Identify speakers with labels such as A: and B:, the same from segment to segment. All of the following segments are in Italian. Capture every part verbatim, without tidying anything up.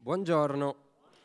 A: Buongiorno.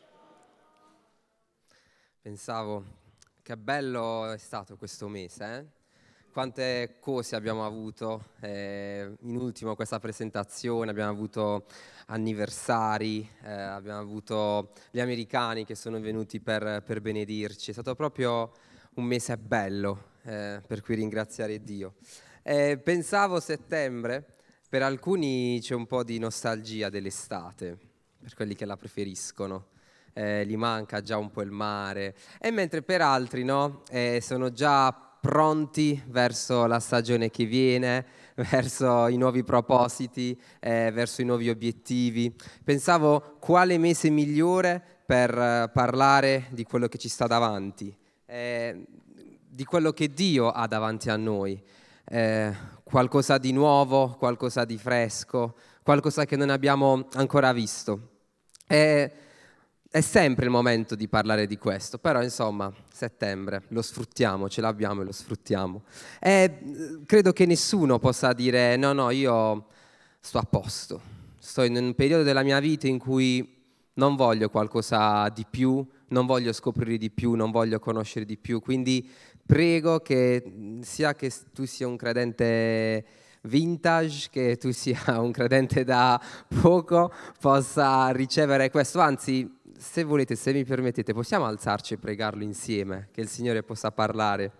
A: Pensavo, che bello è stato questo mese, eh? Quante cose abbiamo avuto, eh, in ultimo questa presentazione, abbiamo avuto anniversari, eh, abbiamo avuto gli americani che sono venuti per, per benedirci, è stato proprio un mese bello, eh, per cui ringraziare Dio. Eh, pensavo settembre, per alcuni c'è un po' di nostalgia dell'estate, per quelli che la preferiscono. Eh, gli manca già un po' il mare, e mentre per altri no, eh, sono già pronti verso la stagione che viene, verso i nuovi propositi, eh, verso i nuovi obiettivi. Pensavo quale mese migliore per eh, parlare di quello che ci sta davanti, eh, di quello che Dio ha davanti a noi, eh, qualcosa di nuovo, qualcosa di fresco, qualcosa che non abbiamo ancora visto. E è sempre il momento di parlare di questo, però insomma, settembre, lo sfruttiamo, ce l'abbiamo e lo sfruttiamo. E eh, credo che nessuno possa dire no, no, io sto a posto, sto in un periodo della mia vita in cui non voglio qualcosa di più, non voglio scoprire di più, non voglio conoscere di più, quindi prego che sia che tu sia un credente vintage, che tu sia un credente da poco, possa ricevere questo, anzi, se volete, se mi permettete, possiamo alzarci e pregarlo insieme, che il Signore possa parlare.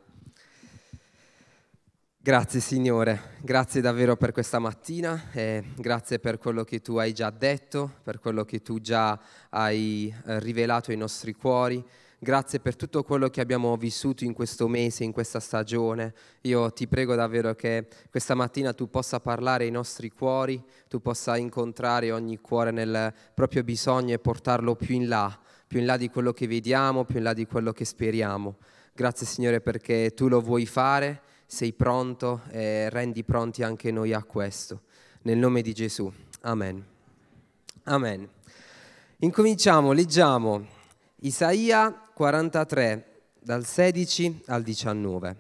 A: Grazie Signore, grazie davvero per questa mattina, e grazie per quello che tu hai già detto, per quello che tu già hai eh, rivelato ai nostri cuori. Grazie per tutto quello che abbiamo vissuto in questo mese, in questa stagione. Io ti prego davvero che questa mattina tu possa parlare ai nostri cuori, tu possa incontrare ogni cuore nel proprio bisogno e portarlo più in là, più in là di quello che vediamo, più in là di quello che speriamo. Grazie Signore perché tu lo vuoi fare, sei pronto e rendi pronti anche noi a questo. Nel nome di Gesù. Amen. Amen. Incominciamo, leggiamo Isaia quarantatré, dal sedici al diciannove.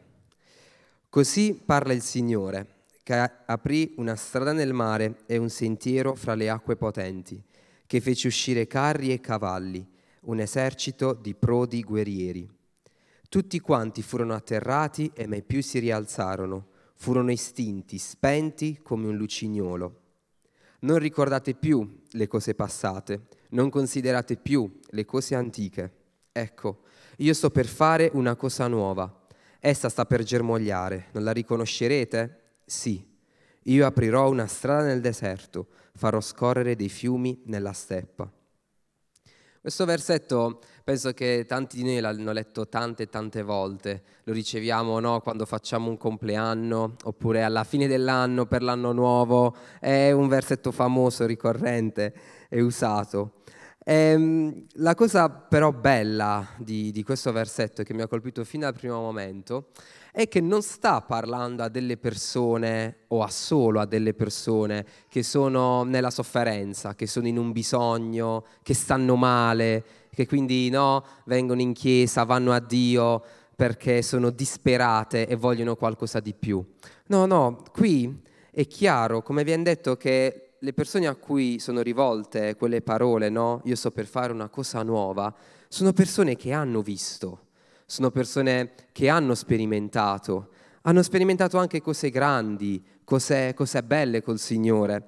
A: Così parla il Signore, che aprì una strada nel mare e un sentiero fra le acque potenti, che fece uscire carri e cavalli, un esercito di prodi guerrieri. Tutti quanti furono atterrati e mai più si rialzarono, furono estinti, spenti come un lucignolo. Non ricordate più le cose passate, non considerate più le cose antiche. Ecco, io sto per fare una cosa nuova. Essa sta per germogliare, non la riconoscerete? Sì, io aprirò una strada nel deserto, farò scorrere dei fiumi nella steppa. Questo versetto penso che tanti di noi l'hanno letto tante e tante volte, lo riceviamo no, quando facciamo un compleanno oppure alla fine dell'anno per l'anno nuovo, è un versetto famoso, ricorrente e usato. Ehm, la cosa però bella di, di questo versetto che mi ha colpito fino al primo momento è che non sta parlando a delle persone o a solo a delle persone che sono nella sofferenza, che sono in un bisogno, che stanno male, che quindi no, vengono in chiesa, vanno a Dio perché sono disperate e vogliono qualcosa di più. No, no, qui è chiaro, come viene detto, che le persone a cui sono rivolte quelle parole, no? Io sto per fare una cosa nuova, sono persone che hanno visto, sono persone che hanno sperimentato, hanno sperimentato anche cose grandi, cose, cose belle col Signore.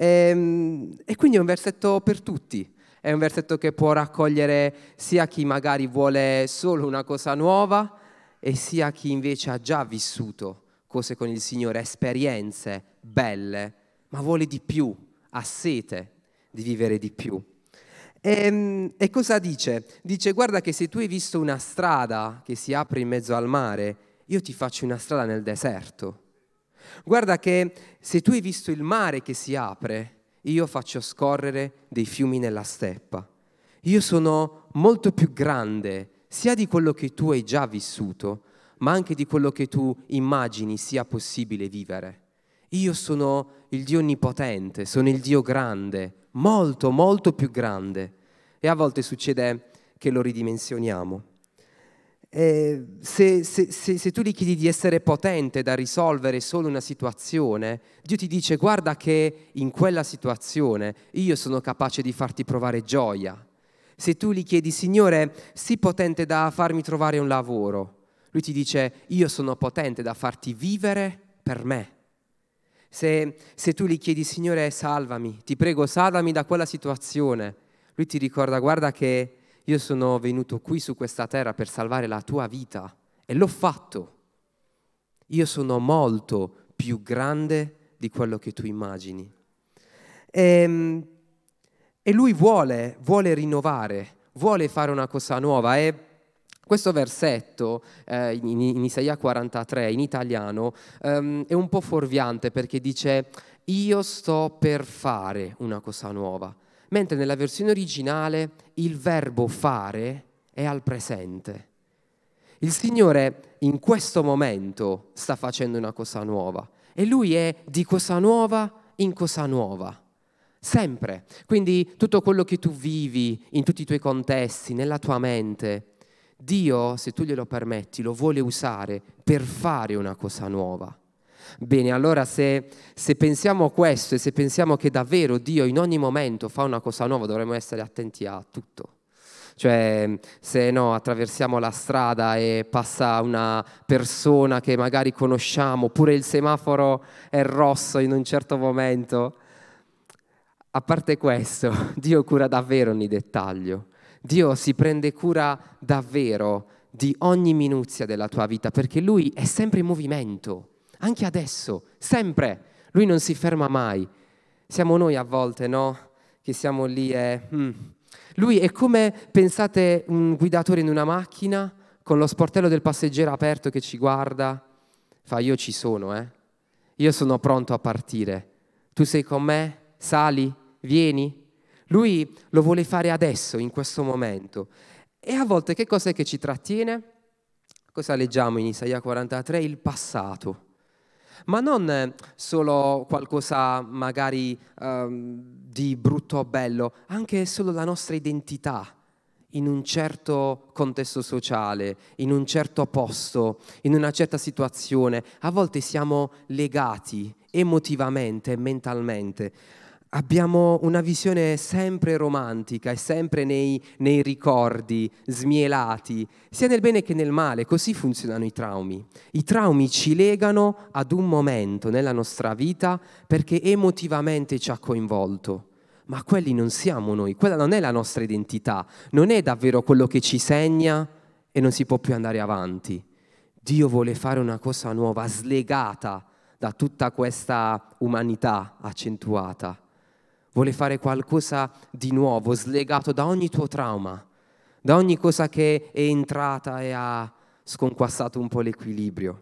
A: E, e quindi è un versetto per tutti, è un versetto che può raccogliere sia chi magari vuole solo una cosa nuova e sia chi invece ha già vissuto cose con il Signore, esperienze belle, ma vuole di più, ha sete di vivere di più. E, e cosa dice? Dice: guarda che se tu hai visto una strada che si apre in mezzo al mare, io ti faccio una strada nel deserto. Guarda che se tu hai visto il mare che si apre, io faccio scorrere dei fiumi nella steppa. Io sono molto più grande sia di quello che tu hai già vissuto, ma anche di quello che tu immagini sia possibile vivere. Io sono il Dio onnipotente, sono il Dio grande, molto, molto più grande. E a volte succede che lo ridimensioniamo. Eh, se, se, se, se tu gli chiedi di essere potente da risolvere solo una situazione, Dio ti dice: guarda che in quella situazione io sono capace di farti provare gioia. Se tu gli chiedi: Signore, sii potente da farmi trovare un lavoro, Lui ti dice: io sono potente da farti vivere per me. Se, se tu gli chiedi: Signore, salvami, ti prego, salvami da quella situazione, Lui ti ricorda: guarda che io sono venuto qui su questa terra per salvare la tua vita e l'ho fatto. Io sono molto più grande di quello che tu immagini. E, e Lui vuole, vuole rinnovare, vuole fare una cosa nuova. E questo versetto eh, in, in Isaia quarantatré in italiano ehm, è un po' fuorviante, perché dice: io sto per fare una cosa nuova. Mentre nella versione originale il verbo fare è al presente. Il Signore in questo momento sta facendo una cosa nuova e Lui è di cosa nuova in cosa nuova, sempre. Quindi tutto quello che tu vivi in tutti i tuoi contesti, nella tua mente, Dio, se tu glielo permetti, lo vuole usare per fare una cosa nuova. Bene, allora se, se pensiamo questo e se pensiamo che davvero Dio in ogni momento fa una cosa nuova, dovremmo essere attenti a tutto. Cioè, se no attraversiamo la strada e passa una persona che magari conosciamo, oppure il semaforo è rosso in un certo momento. A parte questo, Dio cura davvero ogni dettaglio. Dio si prende cura davvero di ogni minuzia della tua vita, perché Lui è sempre in movimento. Anche adesso, sempre, Lui non si ferma mai. Siamo noi a volte, no? Che siamo lì e... Hmm. Lui è come, pensate, un guidatore in una macchina con lo sportello del passeggero aperto che ci guarda, fa: io ci sono, eh? Io sono pronto a partire. Tu sei con me? Sali? Vieni? Lui lo vuole fare adesso, in questo momento. E a volte che cos'è che ci trattiene? Cosa leggiamo in Isaia quarantatré? Il passato. Ma non solo qualcosa magari um, di brutto o bello, anche solo la nostra identità in un certo contesto sociale, in un certo posto, in una certa situazione. A volte siamo legati emotivamente e mentalmente. Abbiamo una visione sempre romantica e sempre nei, nei ricordi, smielati, sia nel bene che nel male. Così funzionano i traumi. I traumi ci legano ad un momento nella nostra vita perché emotivamente ci ha coinvolto. Ma quelli non siamo noi, quella non è la nostra identità, non è davvero quello che ci segna e non si può più andare avanti. Dio vuole fare una cosa nuova, slegata da tutta questa umanità accentuata. Vuole fare qualcosa di nuovo, slegato da ogni tuo trauma, da ogni cosa che è entrata e ha sconquassato un po' l'equilibrio.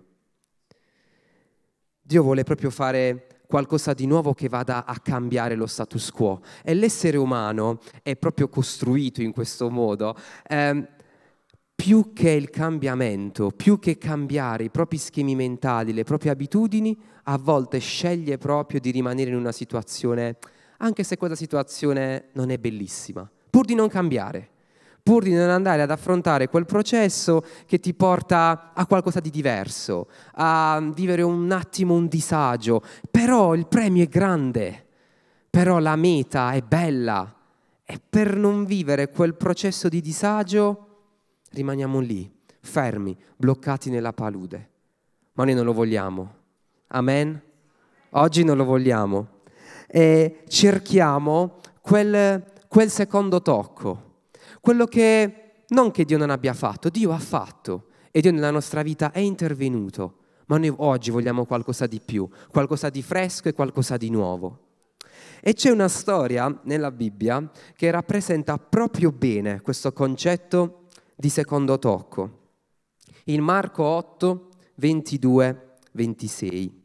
A: Dio vuole proprio fare qualcosa di nuovo che vada a cambiare lo status quo. E l'essere umano è proprio costruito in questo modo. Eh, più che il cambiamento, più che cambiare i propri schemi mentali, le proprie abitudini, a volte sceglie proprio di rimanere in una situazione, anche se quella situazione non è bellissima, pur di non cambiare, pur di non andare ad affrontare quel processo che ti porta a qualcosa di diverso, a vivere un attimo un disagio. Però il premio è grande, però la meta è bella, e per non vivere quel processo di disagio rimaniamo lì, fermi, bloccati nella palude. Ma noi non lo vogliamo. Amen? Oggi non lo vogliamo. E cerchiamo quel, quel secondo tocco, quello che non che Dio non abbia fatto, Dio ha fatto e Dio nella nostra vita è intervenuto, ma noi oggi vogliamo qualcosa di più, qualcosa di fresco e qualcosa di nuovo. E c'è una storia nella Bibbia che rappresenta proprio bene questo concetto di secondo tocco. In Marco otto, ventidue, ventisei.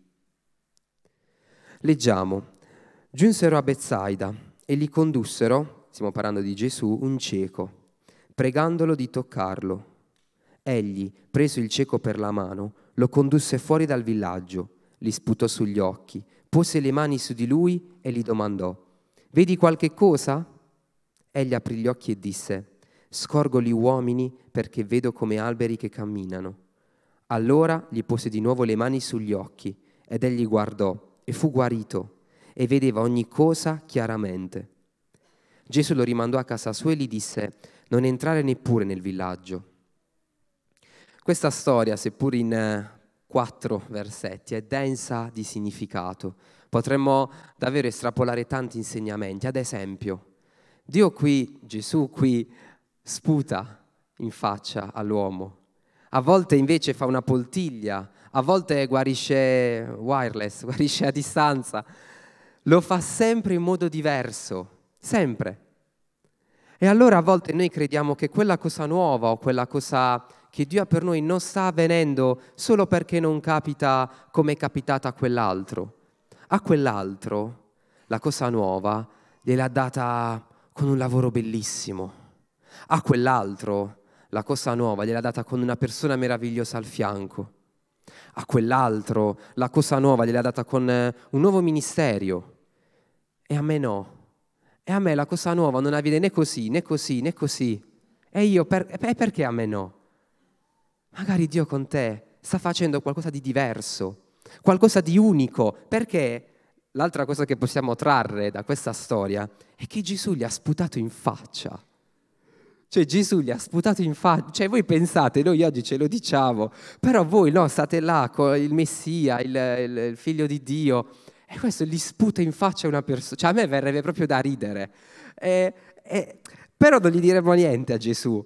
A: Leggiamo: giunsero a Betsaida e gli condussero, stiamo parlando di Gesù, un cieco, pregandolo di toccarlo. Egli, preso il cieco per la mano, lo condusse fuori dal villaggio, gli sputò sugli occhi, pose le mani su di lui e gli domandò: vedi qualche cosa? Egli aprì gli occhi e disse: Scorgo gli uomini perché vedo come alberi che camminano. Allora gli pose di nuovo le mani sugli occhi ed egli guardò e fu guarito e vedeva ogni cosa chiaramente. Gesù lo rimandò a casa sua e gli disse: non entrare neppure nel villaggio. Questa storia, seppur in eh, quattro versetti, è densa di significato. Potremmo davvero estrapolare tanti insegnamenti. Ad esempio, Dio qui, Gesù qui, sputa in faccia all'uomo. A volte invece fa una poltiglia, a volte guarisce wireless, guarisce a distanza. Lo fa sempre in modo diverso, sempre. E allora a volte noi crediamo che quella cosa nuova o quella cosa che Dio ha per noi non sta avvenendo solo perché non capita come è capitata a quell'altro. A quell'altro la cosa nuova gliel'ha data con un lavoro bellissimo. A quell'altro la cosa nuova gliel'ha data con una persona meravigliosa al fianco. A quell'altro la cosa nuova gliel'ha data con un nuovo ministero. E a me no. E a me la cosa nuova non avviene né così, né così, né così. E io, per, e perché a me no? Magari Dio con te sta facendo qualcosa di diverso, qualcosa di unico, perché l'altra cosa che possiamo trarre da questa storia è che Gesù gli ha sputato in faccia. Cioè Gesù gli ha sputato in faccia. Cioè voi pensate, noi oggi ce lo diciamo, però voi no, state là con il Messia, il, il, il figlio di Dio, e questo gli sputa in faccia una persona. Cioè a me verrebbe proprio da ridere. E, e, però non gli diremo niente a Gesù.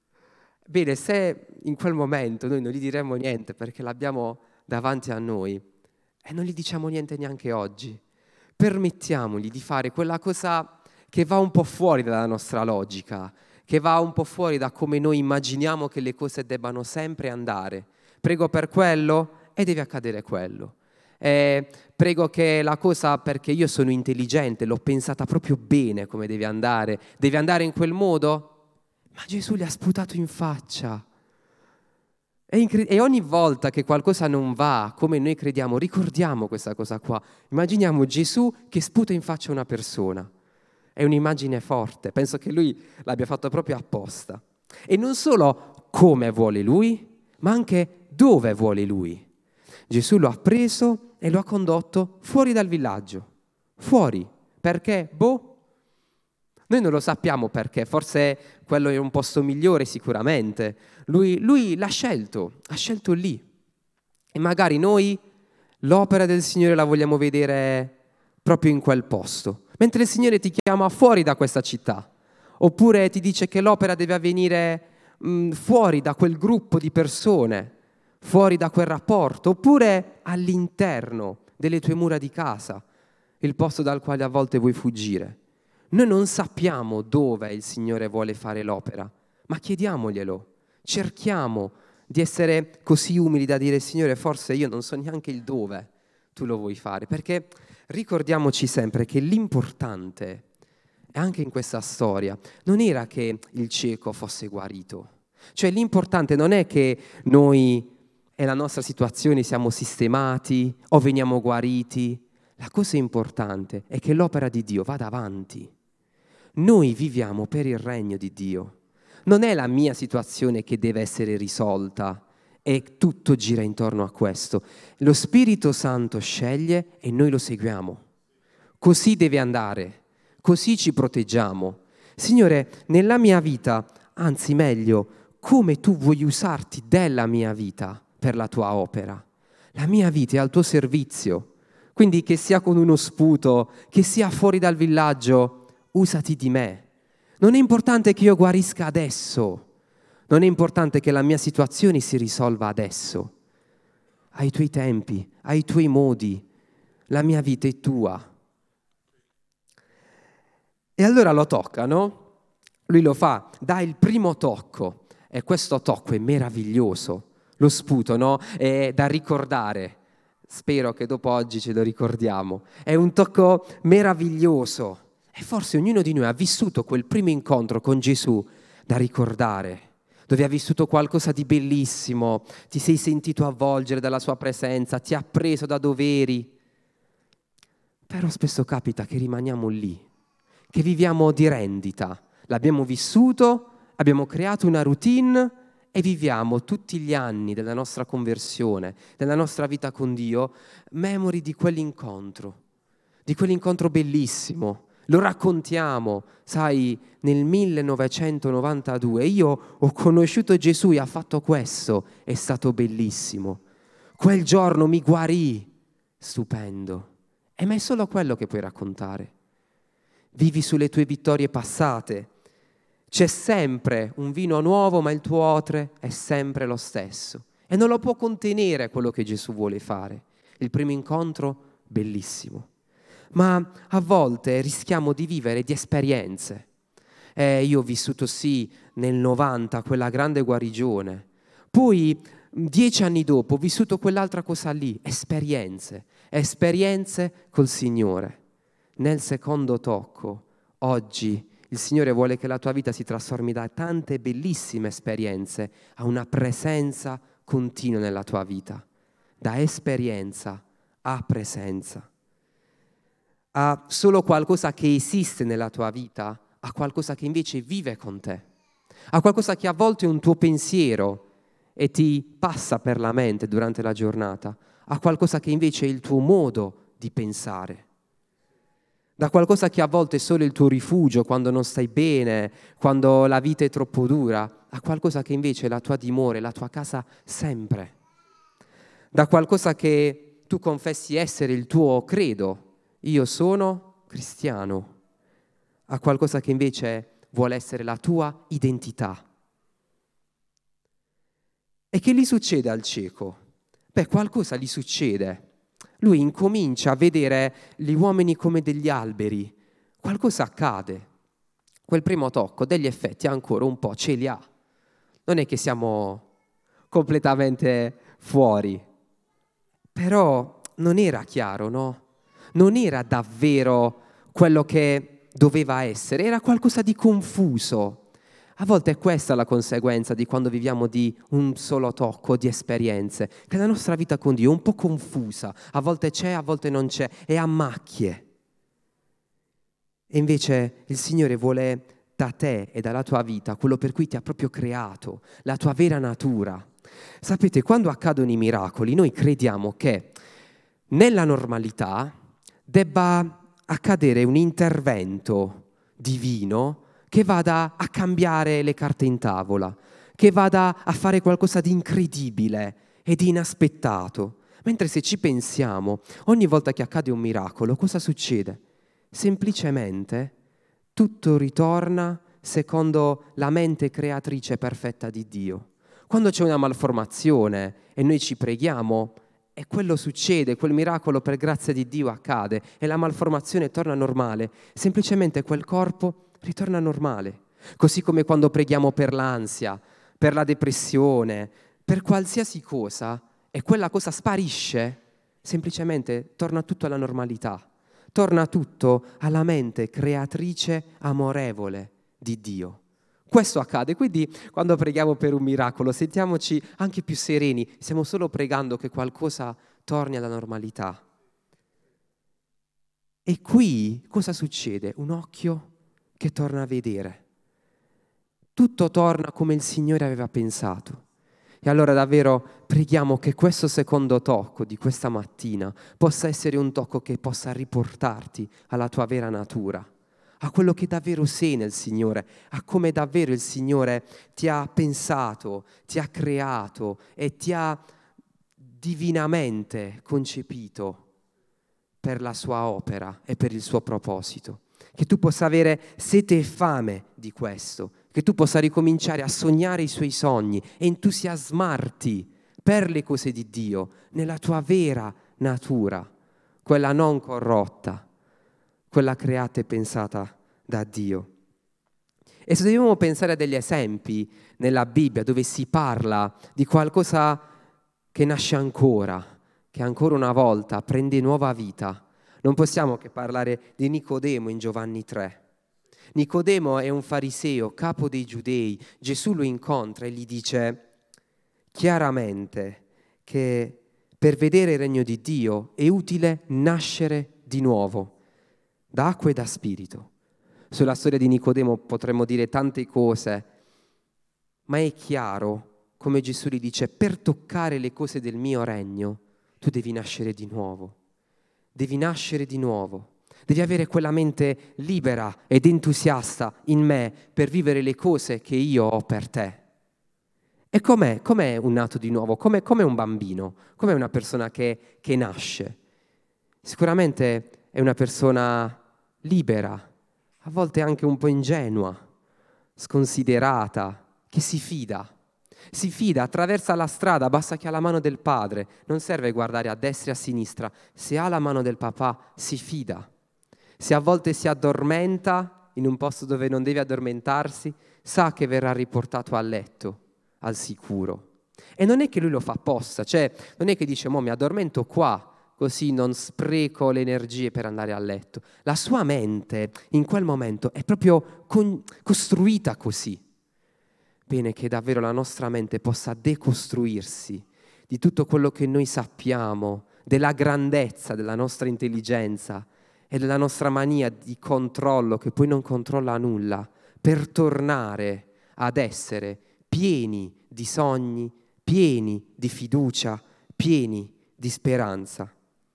A: Bene, se in quel momento noi non gli diremo niente perché l'abbiamo davanti a noi e non gli diciamo niente neanche oggi, permettiamogli di fare quella cosa che va un po' fuori dalla nostra logica, che va un po' fuori da come noi immaginiamo che le cose debbano sempre andare. Prego per quello e deve accadere quello. Eh, prego che la cosa, perché io sono intelligente, l'ho pensata proprio bene come deve andare, deve andare in quel modo? Ma Gesù gli ha sputato in faccia. È incred- e ogni volta che qualcosa non va come noi crediamo, ricordiamo questa cosa qua. Immaginiamo Gesù che sputa in faccia una persona. È un'immagine forte, penso che lui l'abbia fatto proprio apposta. E non solo come vuole lui, ma anche dove vuole lui. Gesù lo ha preso e lo ha condotto fuori dal villaggio. Fuori. Perché? Boh. Noi non lo sappiamo perché, forse quello è un posto migliore sicuramente. Lui, lui l'ha scelto, ha scelto lì. E magari noi l'opera del Signore la vogliamo vedere proprio in quel posto. Mentre il Signore ti chiama fuori da questa città. Oppure ti dice che l'opera deve avvenire mh, fuori da quel gruppo di persone, fuori da quel rapporto. Oppure all'interno delle tue mura di casa, il posto dal quale a volte vuoi fuggire. Noi non sappiamo dove il Signore vuole fare l'opera, ma chiediamoglielo, cerchiamo di essere così umili da dire: Signore, forse io non so neanche il dove tu lo vuoi fare, perché ricordiamoci sempre che l'importante, anche in questa storia, non era che il cieco fosse guarito, cioè l'importante non è che noi e la nostra situazione siamo sistemati o veniamo guariti, la cosa importante è che l'opera di Dio vada avanti. Noi viviamo per il regno di Dio. Non è la mia situazione che deve essere risolta e tutto gira intorno a questo. Lo Spirito Santo sceglie e noi lo seguiamo. Così deve andare, così ci proteggiamo. Signore, nella mia vita, anzi meglio, come tu vuoi usarti della mia vita per la tua opera. La mia vita è al tuo servizio. Quindi che sia con uno sputo, che sia fuori dal villaggio, usati di me. Non è importante che io guarisca adesso, non è importante che la mia situazione si risolva adesso. Ai tuoi tempi, ai tuoi modi, la mia vita è tua. E allora lo toccano, lui lo fa, dà il primo tocco, e questo tocco è meraviglioso, lo sputo, no? È da ricordare. Spero che dopo oggi ce lo ricordiamo. È un tocco meraviglioso. E forse ognuno di noi ha vissuto quel primo incontro con Gesù da ricordare, dove ha vissuto qualcosa di bellissimo, ti sei sentito avvolgere dalla sua presenza, ti ha preso da doveri. Però spesso capita che rimaniamo lì, che viviamo di rendita. L'abbiamo vissuto abbiamo creato una routine e viviamo tutti gli anni della nostra conversione, della nostra vita con Dio, memori di quell'incontro, di quell'incontro bellissimo. Lo raccontiamo, sai, nel millenovecentonovantadue io ho conosciuto Gesù e ha fatto questo, è stato bellissimo. Quel giorno mi guarì, stupendo. E ma è solo quello che puoi raccontare. Vivi sulle tue vittorie passate. C'è sempre un vino nuovo, ma il tuo otre è sempre lo stesso. E non lo può contenere quello che Gesù vuole fare. Il primo incontro, bellissimo. Ma a volte rischiamo di vivere di esperienze. Eh, io ho vissuto sì nel novanta quella grande guarigione, poi dieci anni dopo ho vissuto quell'altra cosa lì, esperienze, esperienze col Signore. Nel secondo tocco, oggi, il Signore vuole che la tua vita si trasformi da tante bellissime esperienze a una presenza continua nella tua vita, da esperienza a presenza. A solo qualcosa che esiste nella tua vita, a qualcosa che invece vive con te, a qualcosa che a volte è un tuo pensiero e ti passa per la mente durante la giornata, a qualcosa che invece è il tuo modo di pensare, da qualcosa che a volte è solo il tuo rifugio quando non stai bene, quando la vita è troppo dura, a qualcosa che invece è la tua dimora, la tua casa sempre, da qualcosa che tu confessi essere il tuo credo. Io sono cristiano, a qualcosa che invece vuole essere la tua identità. E che gli succede al cieco? Beh, qualcosa gli succede. Lui incomincia a vedere gli uomini come degli alberi. Qualcosa accade. Quel primo tocco degli effetti ancora un po' ce li ha. Non è che siamo completamente fuori. Però non era chiaro, no? Non era davvero quello che doveva essere, era qualcosa di confuso. A volte è questa la conseguenza di quando viviamo di un solo tocco, di esperienze, che la nostra vita con Dio è un po' confusa, a volte c'è, a volte non c'è, è a macchie. E invece il Signore vuole da te e dalla tua vita quello per cui ti ha proprio creato, la tua vera natura. Sapete, quando accadono i miracoli, noi crediamo che nella normalità debba accadere un intervento divino che vada a cambiare le carte in tavola, che vada a fare qualcosa di incredibile e di inaspettato. Mentre se ci pensiamo, ogni volta che accade un miracolo, cosa succede? Semplicemente tutto ritorna secondo la mente creatrice perfetta di Dio. Quando c'è una malformazione e noi ci preghiamo, e quello succede, quel miracolo per grazia di Dio accade e la malformazione torna normale, semplicemente quel corpo ritorna normale. Così come quando preghiamo per l'ansia, per la depressione, per qualsiasi cosa, e quella cosa sparisce, semplicemente torna tutto alla normalità, torna tutto alla mente creatrice amorevole di Dio. Questo accade, quindi quando preghiamo per un miracolo sentiamoci anche più sereni, stiamo solo pregando che qualcosa torni alla normalità. E qui cosa succede? Un occhio che torna a vedere. Tutto torna come il Signore aveva pensato. E allora davvero preghiamo che questo secondo tocco di questa mattina possa essere un tocco che possa riportarti alla tua vera natura, a quello che davvero sei nel Signore, a come davvero il Signore ti ha pensato, ti ha creato e ti ha divinamente concepito per la sua opera e per il suo proposito. Che tu possa avere sete e fame di questo, che tu possa ricominciare a sognare i suoi sogni e entusiasmarti per le cose di Dio nella tua vera natura, quella non corrotta, quella creata e pensata da Dio. E se dobbiamo pensare a degli esempi nella Bibbia dove si parla di qualcosa che nasce ancora, che ancora una volta prende nuova vita, non possiamo che parlare di Nicodemo in Giovanni tre. Nicodemo è un fariseo, capo dei giudei. Gesù lo incontra e gli dice chiaramente che per vedere il regno di Dio è utile nascere di nuovo, da acqua e da spirito. Sulla storia di Nicodemo potremmo dire tante cose, ma è chiaro, come Gesù gli dice, per toccare le cose del mio regno, tu devi nascere di nuovo. Devi nascere di nuovo. Devi avere quella mente libera ed entusiasta in me per vivere le cose che io ho per te. E com'è? Com'è un nato di nuovo? Com'è, com'è un bambino? Com'è una persona che, che nasce? Sicuramente è una persona libera, a volte anche un po' ingenua, sconsiderata, che si fida. Si fida, attraversa la strada, basta che ha la mano del padre, non serve guardare a destra e a sinistra, se ha la mano del papà si fida. Se a volte si addormenta in un posto dove non deve addormentarsi, sa che verrà riportato a letto, al sicuro. E non è che lui lo fa apposta, cioè non è che dice mo mi addormento qua, così non spreco le energie per andare a letto. La sua mente in quel momento è proprio con- costruita così. Bene che davvero la nostra mente possa decostruirsi di tutto quello che noi sappiamo, della grandezza della nostra intelligenza e della nostra mania di controllo che poi non controlla nulla, per tornare ad essere pieni di sogni, pieni di fiducia, pieni di speranza.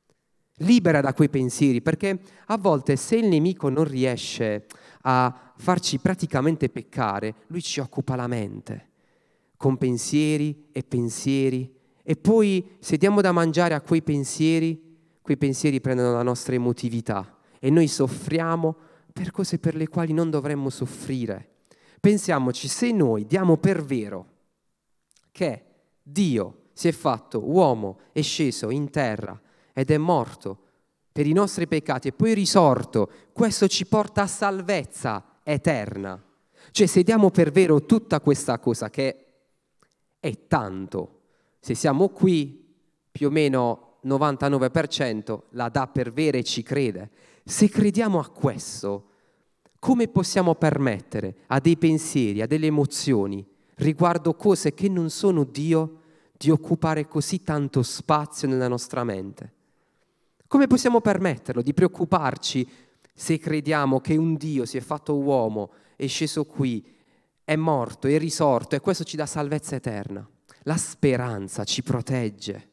A: Libera da quei pensieri, perché a volte se il nemico non riesce a farci praticamente peccare, lui ci occupa la mente con pensieri e pensieri e poi se diamo da mangiare a quei pensieri, quei pensieri prendono la nostra emotività e noi soffriamo per cose per le quali non dovremmo soffrire. Pensiamoci, se noi diamo per vero che Dio si è fatto uomo, è sceso in terra ed è morto per i nostri peccati e poi risorto, questo ci porta a salvezza eterna. Cioè se diamo per vero tutta questa cosa che è tanto, se siamo qui più o meno novantanove per cento la dà per vera e ci crede. Se crediamo a questo, come possiamo permettere a dei pensieri, a delle emozioni riguardo cose che non sono Dio di occupare così tanto spazio nella nostra mente? Come possiamo permetterlo di preoccuparci se crediamo che un Dio si è fatto uomo, è sceso qui, è morto, è risorto e questo ci dà salvezza eterna? La speranza ci protegge.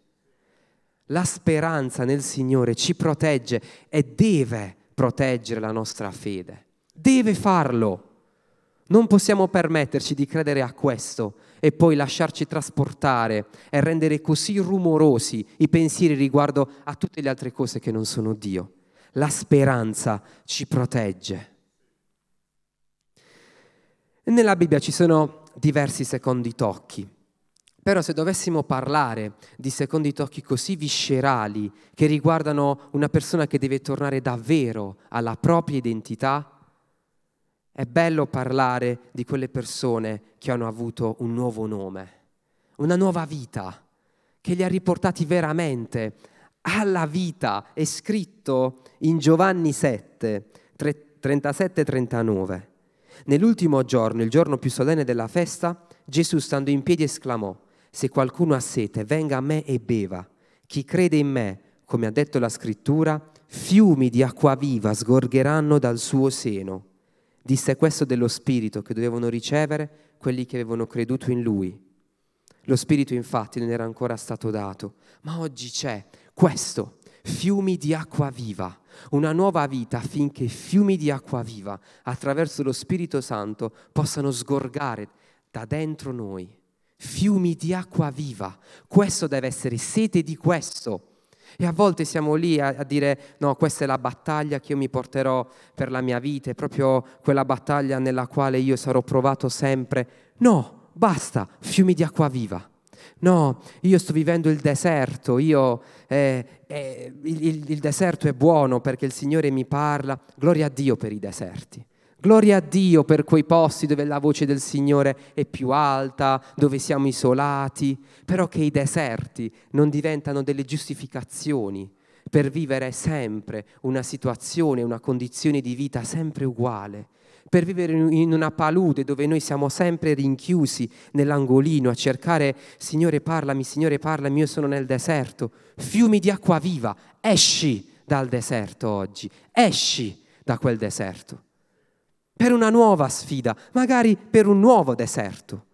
A: La speranza nel Signore ci protegge e deve proteggere la nostra fede. Deve farlo. Non possiamo permetterci di credere a questo e poi lasciarci trasportare e rendere così rumorosi i pensieri riguardo a tutte le altre cose che non sono Dio. La speranza ci protegge. Nella Bibbia ci sono diversi secondi tocchi, però se dovessimo parlare di secondi tocchi così viscerali che riguardano una persona che deve tornare davvero alla propria identità, è bello parlare di quelle persone che hanno avuto un nuovo nome, una nuova vita, che li ha riportati veramente alla vita. È scritto in Giovanni sette, trentasette trentanove. Nell'ultimo giorno, il giorno più solenne della festa, Gesù stando in piedi esclamò: se qualcuno ha sete, venga a me e beva. Chi crede in me, come ha detto la scrittura, fiumi di acqua viva sgorgeranno dal suo seno. Disse questo dello Spirito che dovevano ricevere quelli che avevano creduto in Lui. Lo Spirito infatti non era ancora stato dato, ma oggi c'è questo, fiumi di acqua viva, una nuova vita affinché fiumi di acqua viva attraverso lo Spirito Santo possano sgorgare da dentro noi. Fiumi di acqua viva, questo deve essere sete di questo. E a volte siamo lì a, a dire no, questa è la battaglia che io mi porterò per la mia vita, è proprio quella battaglia nella quale io sarò provato sempre. No, basta, fiumi di acqua viva. No, io sto vivendo il deserto, io, eh, eh, il, il, il deserto è buono perché il Signore mi parla. Gloria a Dio per i deserti. Gloria a Dio per quei posti dove la voce del Signore è più alta, dove siamo isolati, però che i deserti non diventano delle giustificazioni per vivere sempre una situazione, una condizione di vita sempre uguale, per vivere in una palude dove noi siamo sempre rinchiusi nell'angolino a cercare Signore parlami, Signore parlami, io sono nel deserto. Fiumi di acqua viva, esci dal deserto oggi, esci da quel deserto. Per una nuova sfida, magari per un nuovo deserto,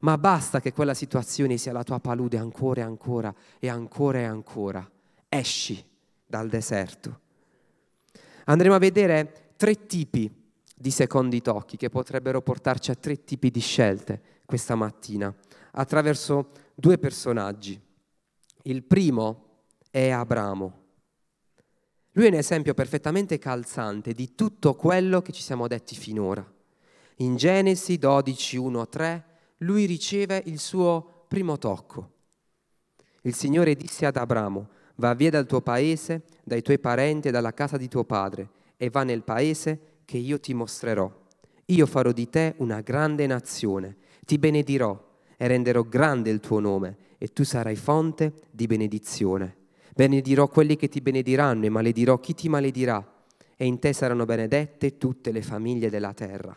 A: ma basta che quella situazione sia la tua palude ancora e ancora e ancora e ancora. Esci dal deserto. Andremo a vedere tre tipi di secondi tocchi che potrebbero portarci a tre tipi di scelte questa mattina, attraverso due personaggi. Il primo è Abramo. Lui è un esempio perfettamente calzante di tutto quello che ci siamo detti finora. In Genesi dodici, uno a tre, lui riceve il suo primo tocco. Il Signore disse ad Abramo: va via dal tuo paese, dai tuoi parenti e dalla casa di tuo padre, e va nel paese che io ti mostrerò. Io farò di te una grande nazione, ti benedirò e renderò grande il tuo nome, e tu sarai fonte di benedizione. Benedirò quelli che ti benediranno e maledirò chi ti maledirà, e in te saranno benedette tutte le famiglie della terra.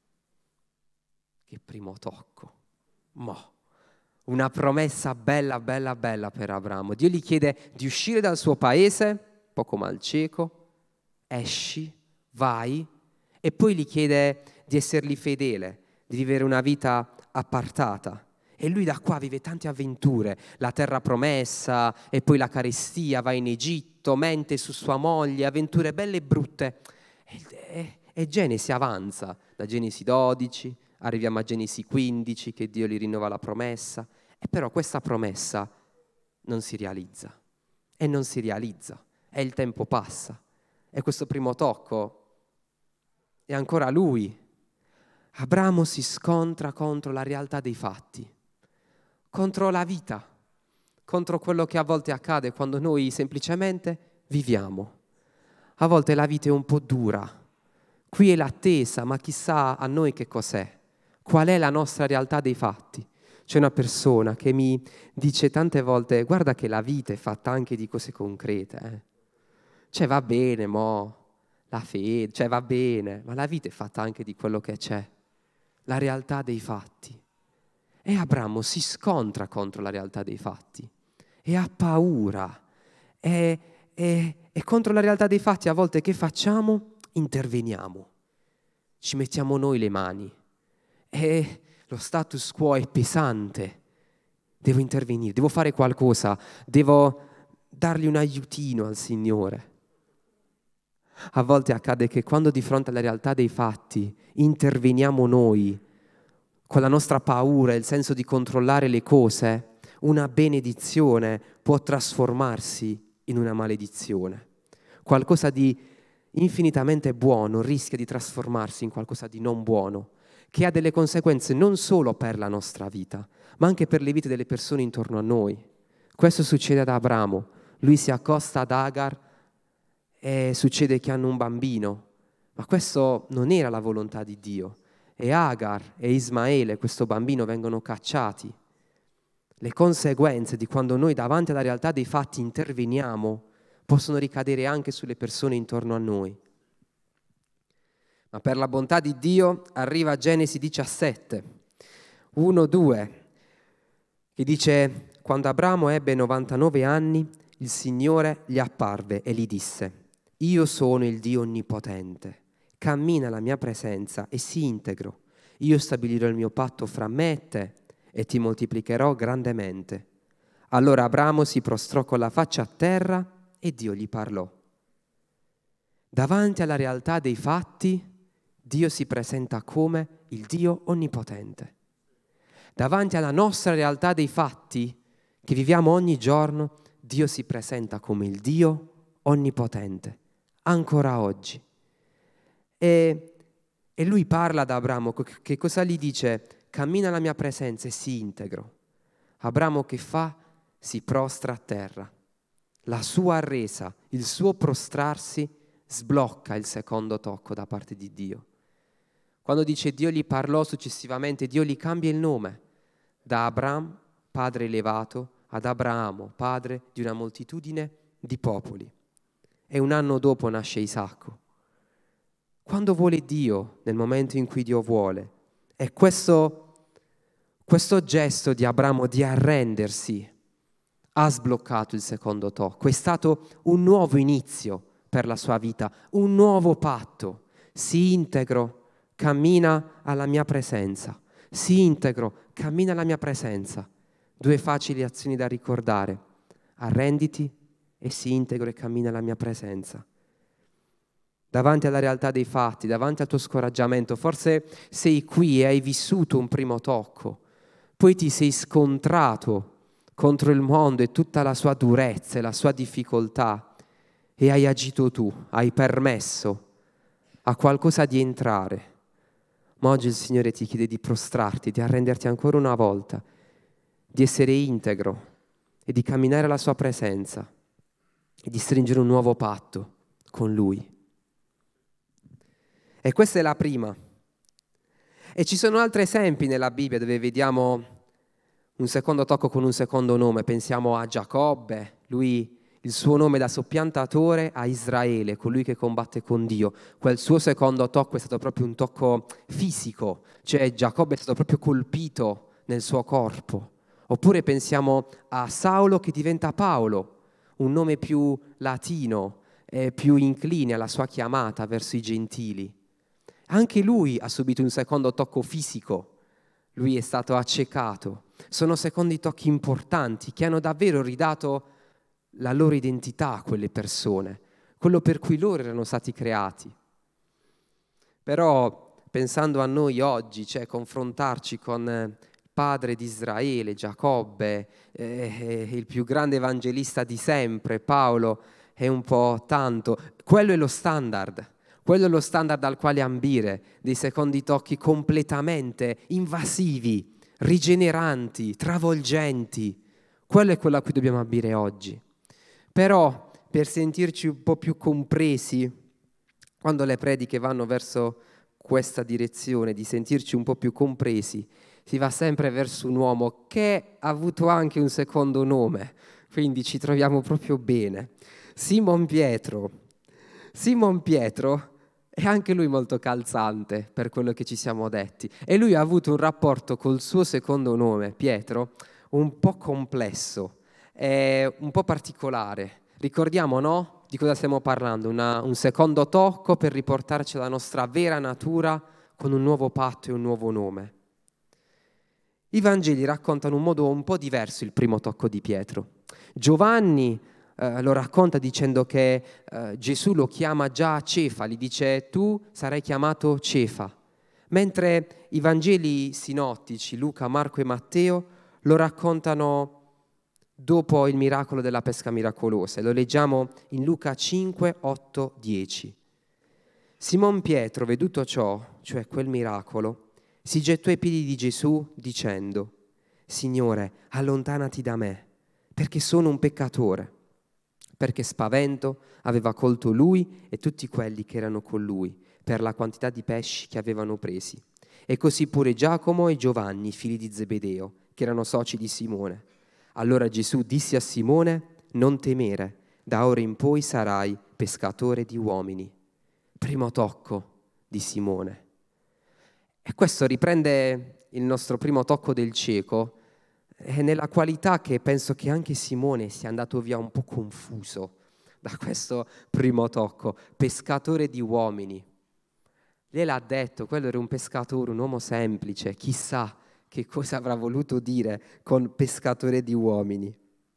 A: Che primo tocco! Mo! Una promessa bella, bella, bella per Abramo. Dio gli chiede di uscire dal suo paese, poco malcieco, esci, vai, e poi gli chiede di essergli fedele, di vivere una vita appartata. E lui da qua vive tante avventure, la terra promessa, e poi la carestia, va in Egitto, mente su sua moglie, avventure belle e brutte. E, e, e Genesi avanza, da Genesi dodici, arriviamo a Genesi quindici, che Dio gli rinnova la promessa, e però questa promessa non si realizza, e non si realizza, e il tempo passa, e questo primo tocco è ancora lui. Abramo si scontra contro la realtà dei fatti, contro la vita, contro quello che a volte accade quando noi semplicemente viviamo. A volte la vita è un po' dura, qui è l'attesa, ma chissà a noi che cos'è, qual è la nostra realtà dei fatti. C'è una persona che mi dice tante volte: guarda che la vita è fatta anche di cose concrete, eh. Cioè va bene, mo, la fede, cioè va bene, ma la vita è fatta anche di quello che c'è, la realtà dei fatti. E Abramo si scontra contro la realtà dei fatti e ha paura. E, e, e contro la realtà dei fatti a volte che facciamo? Interveniamo, ci mettiamo noi le mani. E lo status quo è pesante, devo intervenire, devo fare qualcosa, devo dargli un aiutino al Signore. A volte accade che quando di fronte alla realtà dei fatti interveniamo noi, con la nostra paura e il senso di controllare le cose, una benedizione può trasformarsi in una maledizione. Qualcosa di infinitamente buono rischia di trasformarsi in qualcosa di non buono, che ha delle conseguenze non solo per la nostra vita, ma anche per le vite delle persone intorno a noi. Questo succede ad Abramo. Lui si accosta ad Agar e succede che hanno un bambino, ma questo non era la volontà di Dio. E Agar e Ismaele, questo bambino, vengono cacciati. Le conseguenze di quando noi davanti alla realtà dei fatti interveniamo possono ricadere anche sulle persone intorno a noi. Ma per la bontà di Dio arriva Genesi diciassette, uno due, che dice: quando Abramo ebbe novantanove anni, il Signore gli apparve e gli disse: io sono il Dio onnipotente, cammina alla mia presenza e sii integro. Io stabilirò il mio patto fra me e te e ti moltiplicherò grandemente. Allora Abramo si prostrò con la faccia a terra e Dio gli parlò. Davanti alla realtà dei fatti, Dio si presenta come il Dio onnipotente. Davanti alla nostra realtà dei fatti, che viviamo ogni giorno, Dio si presenta come il Dio onnipotente, ancora oggi. E, e lui parla ad Abramo, che cosa gli dice? Cammina alla mia presenza e sii integro. Abramo che fa? Si prostra a terra. La sua resa, il suo prostrarsi sblocca il secondo tocco da parte di Dio. Quando dice Dio gli parlò successivamente, Dio gli cambia il nome da Abram, padre elevato, ad Abramo, padre di una moltitudine di popoli. E un anno dopo nasce Isacco. Quando vuole Dio, nel momento in cui Dio vuole, è questo, questo gesto di Abramo di arrendersi ha sbloccato il secondo tocco. È stato un nuovo inizio per la sua vita, un nuovo patto. Sii integro, cammina alla mia presenza. Sii integro, cammina alla mia presenza. Due facili azioni da ricordare: arrenditi e sii integro e cammina alla mia presenza. Davanti alla realtà dei fatti, davanti al tuo scoraggiamento, forse sei qui e hai vissuto un primo tocco, poi ti sei scontrato contro il mondo e tutta la sua durezza e la sua difficoltà e hai agito tu, hai permesso a qualcosa di entrare. Ma oggi il Signore ti chiede di prostrarti, di arrenderti ancora una volta, di essere integro e di camminare alla sua presenza e di stringere un nuovo patto con Lui. E questa è la prima. E ci sono altri esempi nella Bibbia dove vediamo un secondo tocco con un secondo nome. Pensiamo a Giacobbe, lui, il suo nome da soppiantatore a Israele, colui che combatte con Dio. Quel suo secondo tocco è stato proprio un tocco fisico, cioè Giacobbe è stato proprio colpito nel suo corpo. Oppure pensiamo a Saulo che diventa Paolo, un nome più latino, eh, più incline alla sua chiamata verso i gentili. Anche lui ha subito un secondo tocco fisico, lui è stato accecato. Sono secondi tocchi importanti che hanno davvero ridato la loro identità a quelle persone, quello per cui loro erano stati creati. Però pensando a noi oggi, cioè confrontarci con il padre di Israele, Giacobbe, eh, il più grande evangelista di sempre, Paolo, è un po' tanto. Quello è lo standard. Quello è lo standard al quale ambire, dei secondi tocchi completamente invasivi, rigeneranti, travolgenti. Quello è quello a cui dobbiamo ambire oggi. Però per sentirci un po' più compresi, quando le prediche vanno verso questa direzione, di sentirci un po' più compresi, si va sempre verso un uomo che ha avuto anche un secondo nome, quindi ci troviamo proprio bene. Simon Pietro. Simon Pietro è anche lui molto calzante per quello che ci siamo detti. E lui ha avuto un rapporto col suo secondo nome, Pietro, un po' complesso, eh, un po' particolare. Ricordiamo, no? Di cosa stiamo parlando? Una, un secondo tocco per riportarci alla nostra vera natura con un nuovo patto e un nuovo nome. I Vangeli raccontano un modo un po' diverso il primo tocco di Pietro. Giovanni eh, lo racconta dicendo che eh, Gesù lo chiama già Cefa, gli dice tu sarai chiamato Cefa, mentre i Vangeli sinottici, Luca, Marco e Matteo, lo raccontano dopo il miracolo della pesca miracolosa. Lo leggiamo in Luca cinque, otto, dieci. Simon Pietro, veduto ciò, cioè quel miracolo, si gettò ai piedi di Gesù dicendo: Signore, allontanati da me, perché sono un peccatore. Perché spavento aveva colto lui e tutti quelli che erano con lui, per la quantità di pesci che avevano presi. E così pure Giacomo e Giovanni, figli di Zebedeo, che erano soci di Simone. Allora Gesù disse a Simone: non temere, da ora in poi sarai pescatore di uomini. Primo tocco di Simone. E questo riprende il nostro primo tocco del cieco, e nella qualità che penso che anche Simone sia andato via un po' confuso da questo primo tocco, pescatore di uomini. Lei l'ha detto, quello era un pescatore, un uomo semplice, chissà che cosa avrà voluto dire con pescatore di uomini.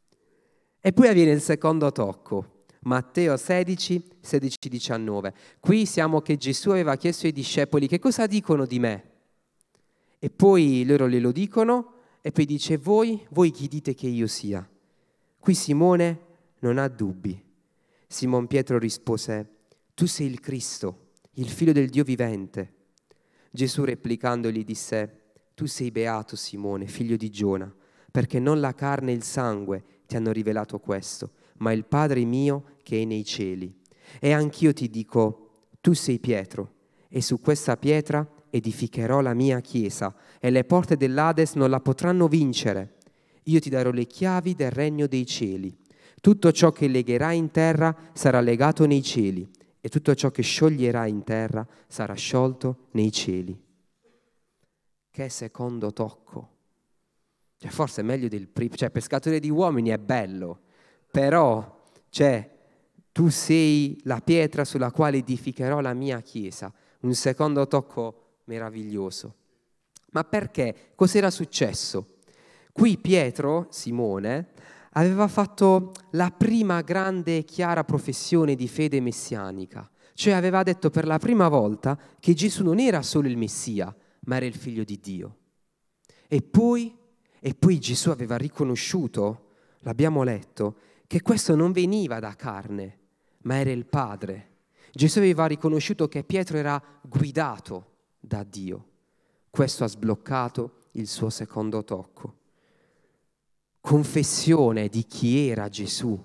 A: E poi avviene il secondo tocco, Matteo sedici, sedici, diciannove. Qui siamo che Gesù aveva chiesto ai discepoli: che cosa dicono di me? E poi loro glielo dicono e poi dice: voi, voi chi dite che io sia? Qui Simone non ha dubbi. Simon Pietro rispose: tu sei il Cristo, il figlio del Dio vivente. Gesù replicandogli disse: tu sei beato Simone, figlio di Giona, perché non la carne e il sangue ti hanno rivelato questo, ma il Padre mio che è nei cieli. E anch'io ti dico: tu sei Pietro, e su questa pietra edificherò la mia chiesa, e le porte dell'Ades non la potranno vincere. Io ti darò le chiavi del regno dei cieli. Tutto ciò che legherai in terra sarà legato nei cieli, e tutto ciò che scioglierai in terra sarà sciolto nei cieli. Che secondo tocco! Cioè, forse è meglio del primo, cioè pescatore di uomini è bello, però, cioè, tu sei la pietra sulla quale edificherò la mia chiesa, un secondo tocco meraviglioso. Ma perché? Cos'era successo? Qui Pietro, Simone, aveva fatto la prima grande e chiara professione di fede messianica, cioè aveva detto per la prima volta che Gesù non era solo il Messia, ma era il Figlio di Dio. E poi, e poi Gesù aveva riconosciuto, l'abbiamo letto, che questo non veniva da carne, ma era il Padre. Gesù aveva riconosciuto che Pietro era guidato da Dio. Questo ha sbloccato il suo secondo tocco. Confessione di chi era Gesù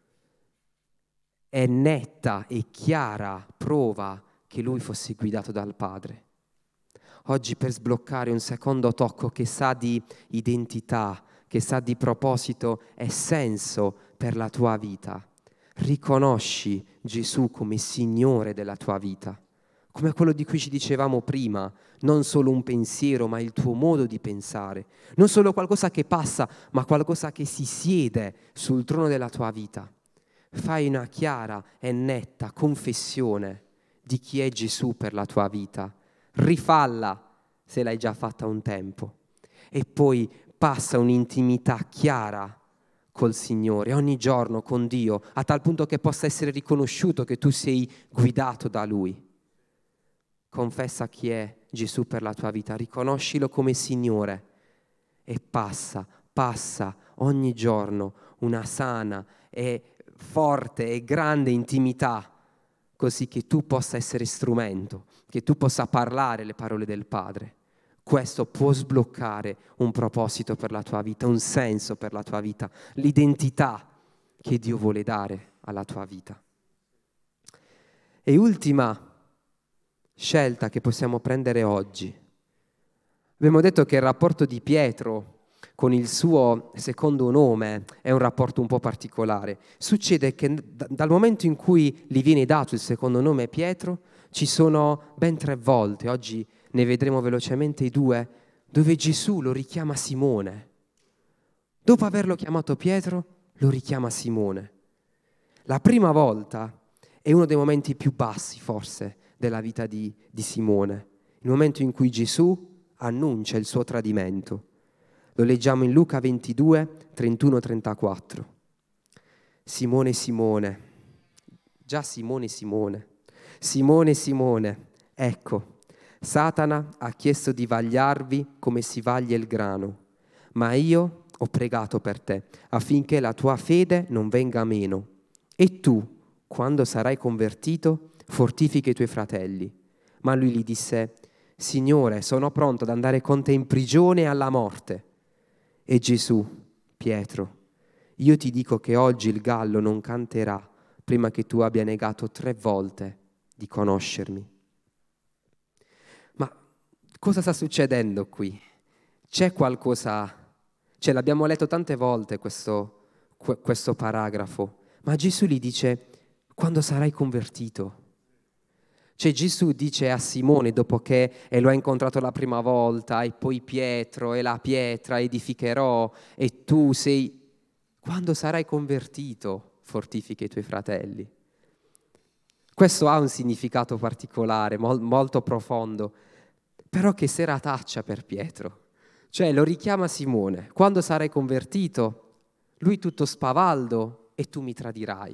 A: è netta e chiara prova che lui fosse guidato dal Padre. Oggi per sbloccare un secondo tocco che sa di identità, che sa di proposito e senso per la tua vita, riconosci Gesù come Signore della tua vita, come quello di cui ci dicevamo prima, non solo un pensiero, ma il tuo modo di pensare, non solo qualcosa che passa, ma qualcosa che si siede sul trono della tua vita. Fai una chiara e netta confessione di chi è Gesù per la tua vita. Rifalla se l'hai già fatta un tempo e poi passa un'intimità chiara col Signore, ogni giorno con Dio, a tal punto che possa essere riconosciuto che tu sei guidato da Lui. Confessa chi è Gesù per la tua vita, riconoscilo come Signore e passa, passa ogni giorno una sana e forte e grande intimità, così che tu possa essere strumento, che tu possa parlare le parole del Padre. Questo può sbloccare un proposito per la tua vita, un senso per la tua vita, l'identità che Dio vuole dare alla tua vita. E ultima scelta che possiamo prendere oggi. Abbiamo detto che il rapporto di Pietro con il suo secondo nome è un rapporto un po' particolare. Succede che d- dal momento in cui gli viene dato il secondo nome Pietro, ci sono ben tre volte, oggi ne vedremo velocemente i due, dove Gesù lo richiama Simone. Dopo averlo chiamato Pietro, lo richiama Simone. La prima volta è uno dei momenti più bassi, forse, della vita di, di Simone, il momento in cui Gesù annuncia il suo tradimento. Lo leggiamo in Luca ventidue, trentuno trentaquattro. Simone, Simone, già Simone, Simone, Simone, Simone, ecco, Satana ha chiesto di vagliarvi come si vaglia il grano, ma io ho pregato per te affinché la tua fede non venga meno. E tu, quando sarai convertito, fortifica i tuoi fratelli. Ma lui gli disse: Signore, sono pronto ad andare con te in prigione e alla morte. E Gesù, Pietro, io ti dico che oggi il gallo non canterà prima che tu abbia negato tre volte di conoscermi. Ma cosa sta succedendo qui? C'è qualcosa, cioè l'abbiamo letto tante volte questo, questo paragrafo, ma Gesù gli dice: quando sarai convertito. Cioè Gesù dice a Simone, dopo che e lo ha incontrato la prima volta, e poi Pietro, e la pietra edificherò, e tu sei, quando sarai convertito, fortifica i tuoi fratelli. Questo ha un significato particolare, mol, molto profondo, però che serataccia per Pietro. Cioè lo richiama Simone, quando sarai convertito, lui tutto spavaldo, e tu mi tradirai.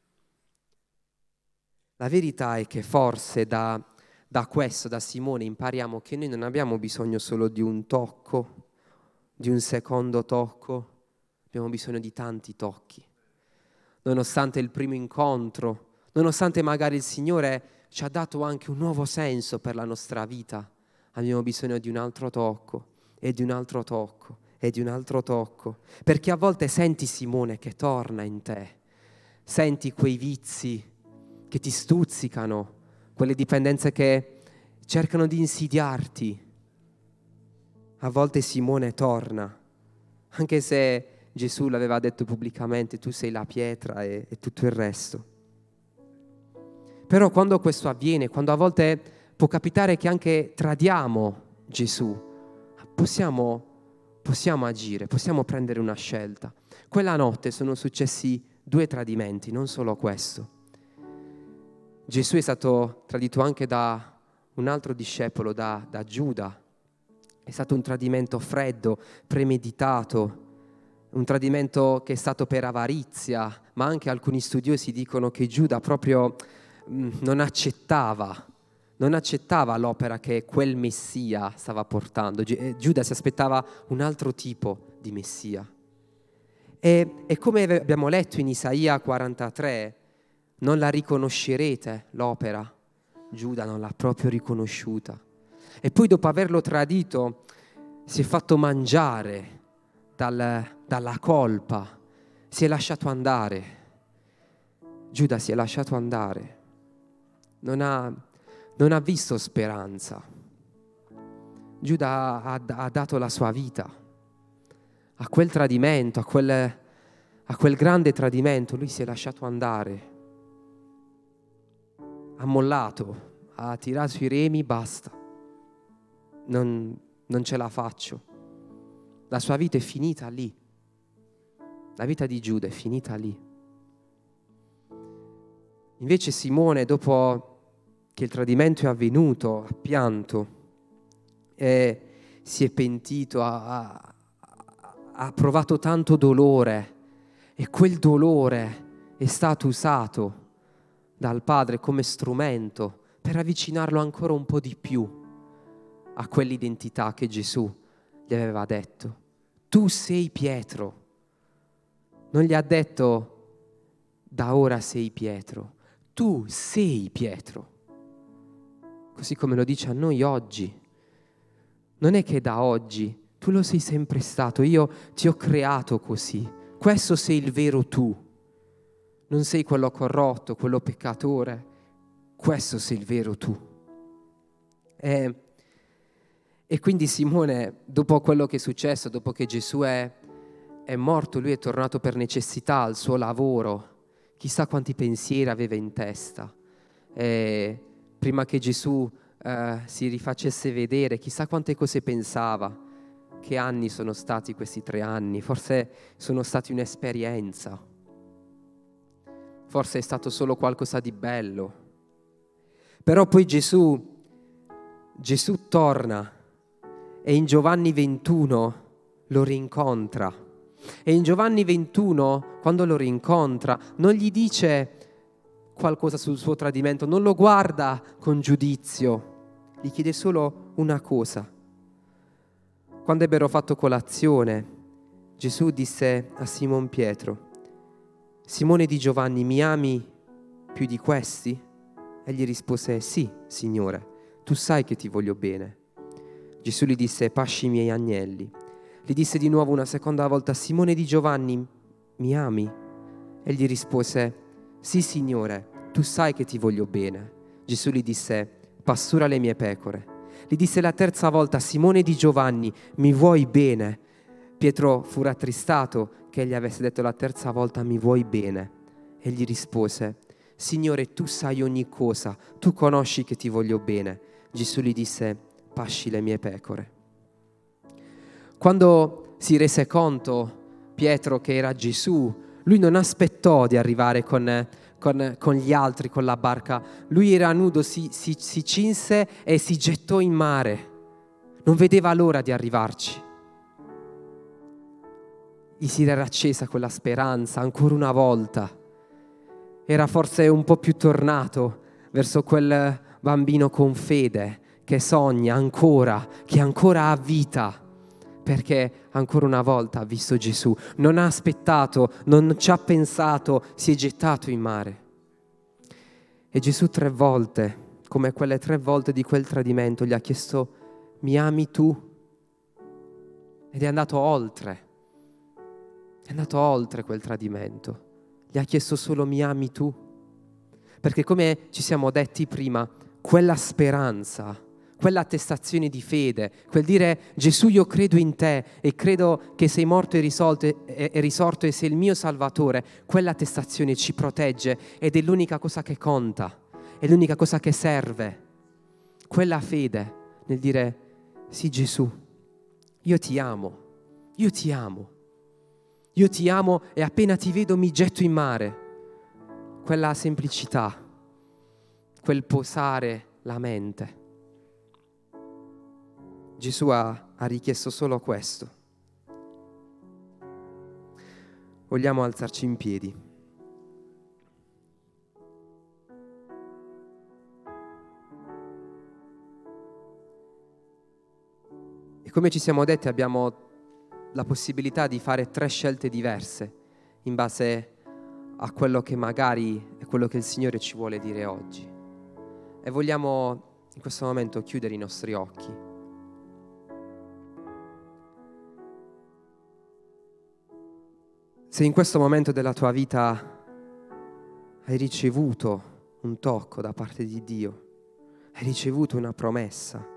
A: La verità è che forse da, da questo, da Simone, impariamo che noi non abbiamo bisogno solo di un tocco, di un secondo tocco, abbiamo bisogno di tanti tocchi. Nonostante il primo incontro, nonostante magari il Signore ci ha dato anche un nuovo senso per la nostra vita, abbiamo bisogno di un altro tocco, e di un altro tocco, e di un altro tocco. Perché a volte senti Simone che torna in te, senti quei vizi che ti stuzzicano, quelle dipendenze che cercano di insidiarti. A volte Simone torna, anche se Gesù l'aveva detto pubblicamente: tu sei la pietra e, e tutto il resto. Però quando questo avviene, quando a volte può capitare che anche tradiamo Gesù, possiamo, possiamo agire, possiamo prendere una scelta. Quella notte sono successi due tradimenti, non solo questo. Gesù è stato tradito anche da un altro discepolo, da, da Giuda. È stato un tradimento freddo, premeditato, un tradimento che è stato per avarizia, ma anche alcuni studiosi dicono che Giuda proprio mh, non accettava, non accettava l'opera che quel Messia stava portando. Gi- Giuda si aspettava un altro tipo di Messia. E, e come abbiamo letto in Isaia quarantatré, non la riconoscerete l'opera. Giuda non l'ha proprio riconosciuta. E poi dopo averlo tradito si è fatto mangiare dal, dalla colpa, si è lasciato andare. Giuda si è lasciato andare, non ha, non ha visto speranza. Giuda ha, ha dato la sua vita a quel tradimento, a quel, a quel grande tradimento. Lui si è lasciato andare, ha mollato, ha tirato i remi, basta, non, non ce la faccio. La sua vita è finita lì, la vita di Giuda è finita lì. Invece Simone, dopo che il tradimento è avvenuto, ha pianto, e si è pentito, ha, ha, ha provato tanto dolore, e quel dolore è stato usato dal Padre come strumento per avvicinarlo ancora un po' di più a quell'identità che Gesù gli aveva detto. Tu sei Pietro. Non gli ha detto da ora sei Pietro, tu sei Pietro. Così come lo dice a noi oggi. Non è che da oggi, tu lo sei sempre stato, io ti ho creato così. Questo sei il vero tu. Non sei quello corrotto, quello peccatore. Questo sei il vero tu. E, e quindi Simone, dopo quello che è successo, dopo che Gesù è, è morto, lui è tornato per necessità al suo lavoro. Chissà quanti pensieri aveva in testa. E prima che Gesù eh, si rifacesse vedere, chissà quante cose pensava. Che anni sono stati questi tre anni? Forse sono stati un'esperienza. Forse è stato solo qualcosa di bello. Però poi Gesù, Gesù torna e in Giovanni ventuno lo rincontra. E in Giovanni ventuno, quando lo rincontra, non gli dice qualcosa sul suo tradimento, non lo guarda con giudizio, gli chiede solo una cosa. Quando ebbero fatto colazione, Gesù disse a Simon Pietro: Simone di Giovanni, mi ami più di questi? E gli rispose: sì, Signore, tu sai che ti voglio bene. Gesù gli disse: pasci i miei agnelli. Gli disse di nuovo una seconda volta: Simone di Giovanni, mi ami? E gli rispose: sì, Signore, tu sai che ti voglio bene. Gesù gli disse: pastura le mie pecore. Gli disse la terza volta: Simone di Giovanni, mi vuoi bene? Pietro fu rattristato che egli avesse detto la terza volta: mi vuoi bene? E gli rispose: Signore, tu sai ogni cosa, tu conosci che ti voglio bene. Gesù gli disse: pasci le mie pecore. Quando si rese conto Pietro che era Gesù, lui non aspettò di arrivare con, con, con gli altri, con la barca. Lui era nudo, si, si, si cinse e si gettò in mare. Non vedeva l'ora di arrivarci. Gli si era accesa quella speranza ancora una volta. Era forse un po' più tornato verso quel bambino con fede che sogna ancora, che ancora ha vita, perché ancora una volta ha visto Gesù. Non ha aspettato, non ci ha pensato, si è gettato in mare. E Gesù tre volte, come quelle tre volte di quel tradimento, gli ha chiesto: mi ami tu? Ed è andato oltre, è andato oltre quel tradimento. Gli ha chiesto solo: mi ami tu? Perché come ci siamo detti prima, quella speranza, quell'attestazione di fede, quel dire: Gesù, io credo in te e credo che sei morto e risolto, e, e risorto e sei il mio Salvatore, quell'attestazione ci protegge ed è l'unica cosa che conta, è l'unica cosa che serve. Quella fede nel dire: sì, Gesù, io ti amo, io ti amo, io ti amo e appena ti vedo mi getto in mare. Quella semplicità, quel posare la mente. Gesù ha, ha richiesto solo questo. Vogliamo alzarci in piedi. E come ci siamo detti, abbiamo la possibilità di fare tre scelte diverse in base a quello che magari è quello che il Signore ci vuole dire oggi. E vogliamo in questo momento chiudere i nostri occhi. Se in questo momento della tua vita hai ricevuto un tocco da parte di Dio, hai ricevuto una promessa,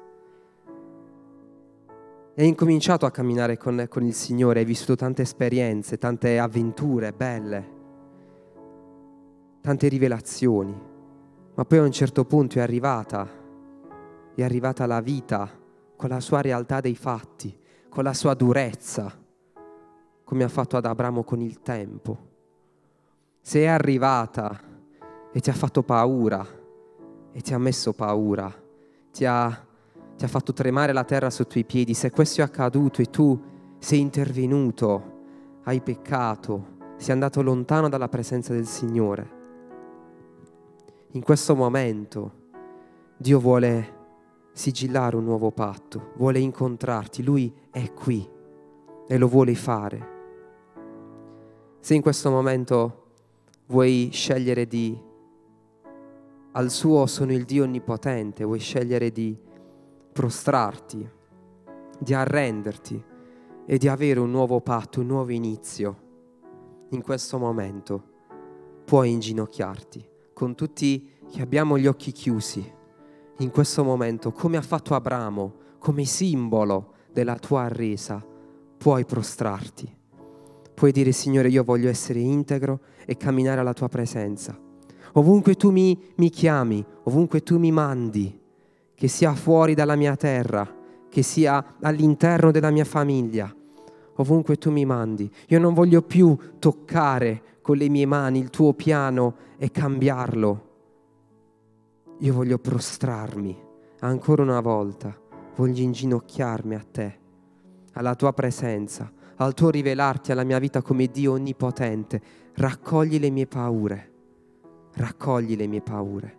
A: e hai incominciato a camminare con, con il Signore, hai vissuto tante esperienze, tante avventure belle, tante rivelazioni, ma poi a un certo punto è arrivata, è arrivata la vita con la sua realtà dei fatti, con la sua durezza, come ha fatto ad Abramo con il tempo. Se è arrivata e ti ha fatto paura, e ti ha messo paura, ti ha, ti ha fatto tremare la terra sotto i piedi, se questo è accaduto e tu sei intervenuto, hai peccato, sei andato lontano dalla presenza del Signore, in questo momento Dio vuole sigillare un nuovo patto, vuole incontrarti, Lui è qui e lo vuole fare. Se in questo momento vuoi scegliere di, al suo sono il Dio onnipotente, vuoi scegliere di prostrarti, di arrenderti e di avere un nuovo patto, un nuovo inizio, in questo momento puoi inginocchiarti con tutti che abbiamo gli occhi chiusi. In questo momento, come ha fatto Abramo, come simbolo della tua arresa, puoi prostrarti. Puoi dire: Signore, io voglio essere integro e camminare alla tua presenza. Ovunque tu mi, mi chiami, ovunque tu mi mandi, che sia fuori dalla mia terra, che sia all'interno della mia famiglia, ovunque tu mi mandi, io non voglio più toccare con le mie mani il tuo piano e cambiarlo. Io voglio prostrarmi ancora una volta, voglio inginocchiarmi a te, alla tua presenza, al tuo rivelarti alla mia vita come Dio onnipotente. Raccogli le mie paure, raccogli le mie paure.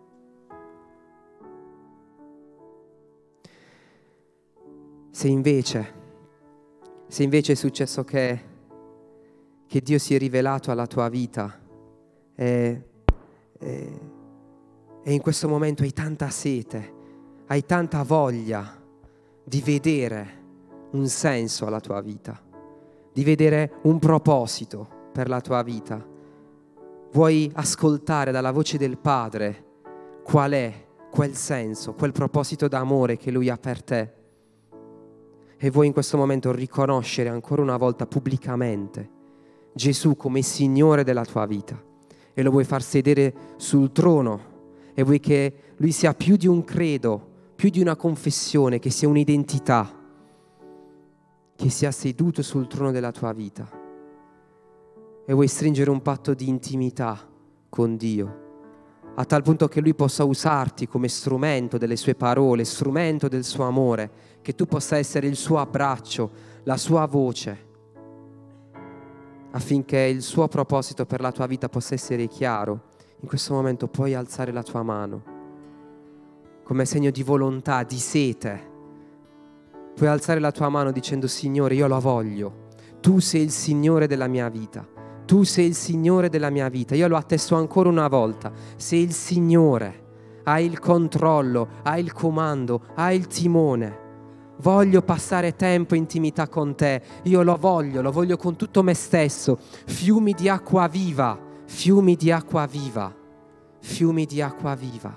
A: Se invece, se invece è successo che, che Dio si è rivelato alla tua vita e, e, e in questo momento hai tanta sete, hai tanta voglia di vedere un senso alla tua vita, di vedere un proposito per la tua vita, vuoi ascoltare dalla voce del Padre qual è quel senso, quel proposito d'amore che Lui ha per te, e vuoi in questo momento riconoscere ancora una volta pubblicamente Gesù come Signore della tua vita e lo vuoi far sedere sul trono e vuoi che Lui sia più di un credo, più di una confessione, che sia un'identità, che sia seduto sul trono della tua vita, e vuoi stringere un patto di intimità con Dio a tal punto che Lui possa usarti come strumento delle sue parole, strumento del suo amore, che tu possa essere il suo abbraccio, la sua voce, affinché il suo proposito per la tua vita possa essere chiaro. In questo momento puoi alzare la tua mano come segno di volontà, di sete. Puoi alzare la tua mano dicendo: Signore, io lo voglio, tu sei il Signore della mia vita. Tu sei il Signore della mia vita. Io lo attesto ancora una volta. Sei il Signore. Hai il controllo, hai il comando, hai il timone. Voglio passare tempo in intimità con te. Io lo voglio, lo voglio con tutto me stesso. Fiumi di acqua viva, fiumi di acqua viva, fiumi di acqua viva.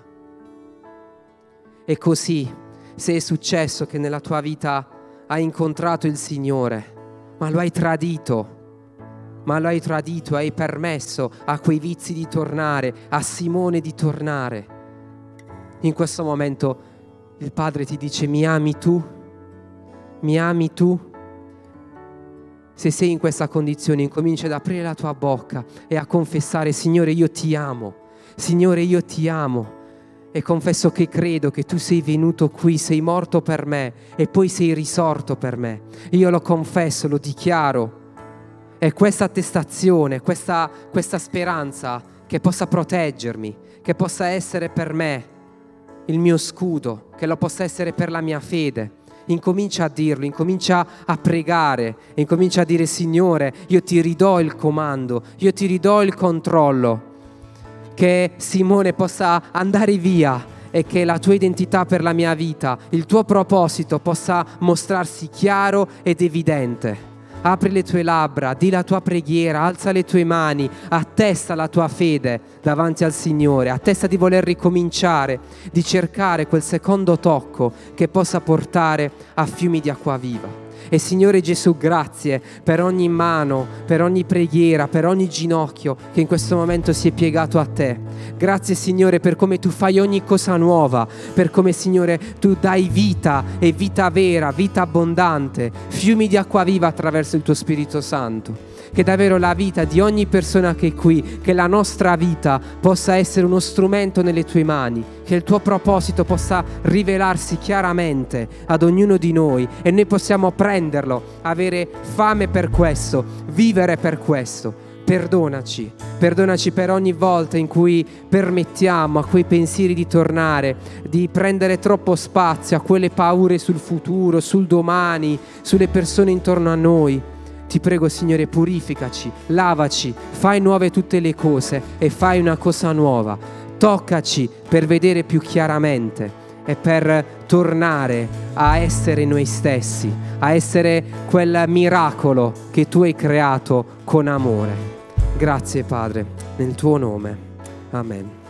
A: E così, se è successo che nella tua vita hai incontrato il Signore, ma lo hai tradito, ma lo hai tradito, hai permesso a quei vizi di tornare, a Simone di tornare, in questo momento il Padre ti dice: mi ami tu? Mi ami tu? Se sei in questa condizione, incomincia ad aprire la tua bocca e a confessare: Signore, io ti amo, Signore, io ti amo. e confesso che credo che tu sei venuto qui, sei morto per me e poi sei risorto per me. Io lo confesso, lo dichiaro. E questa attestazione, questa, questa speranza che possa proteggermi, che possa essere per me il mio scudo, che lo possa essere per la mia fede. Incomincia a dirlo, incomincia a pregare, incomincia a dire: Signore, io ti ridò il comando, io ti ridò il controllo, che Simone possa andare via e che la tua identità per la mia vita, il tuo proposito possa mostrarsi chiaro ed evidente. Apri le tue labbra, di la tua preghiera, alza le tue mani, attesta la tua fede davanti al Signore, attesta di voler ricominciare, di cercare quel secondo tocco che possa portare a fiumi di acqua viva. E Signore Gesù, grazie per ogni mano, per ogni preghiera, per ogni ginocchio che in questo momento si è piegato a te. Grazie Signore per come tu fai ogni cosa nuova, per come Signore tu dai vita e vita vera, vita abbondante, fiumi di acqua viva attraverso il tuo Spirito Santo. Che davvero la vita di ogni persona che è qui, che la nostra vita possa essere uno strumento nelle tue mani, che il tuo proposito possa rivelarsi chiaramente ad ognuno di noi e noi possiamo prenderlo, avere fame per questo, vivere per questo. Perdonaci, perdonaci per ogni volta in cui permettiamo a quei pensieri di tornare, di prendere troppo spazio a quelle paure sul futuro, sul domani, sulle persone intorno a noi. Ti prego Signore, purificaci, lavaci, fai nuove tutte le cose e fai una cosa nuova. Toccaci per vedere più chiaramente e per tornare a essere noi stessi, a essere quel miracolo che tu hai creato con amore. Grazie Padre, nel tuo nome. Amen.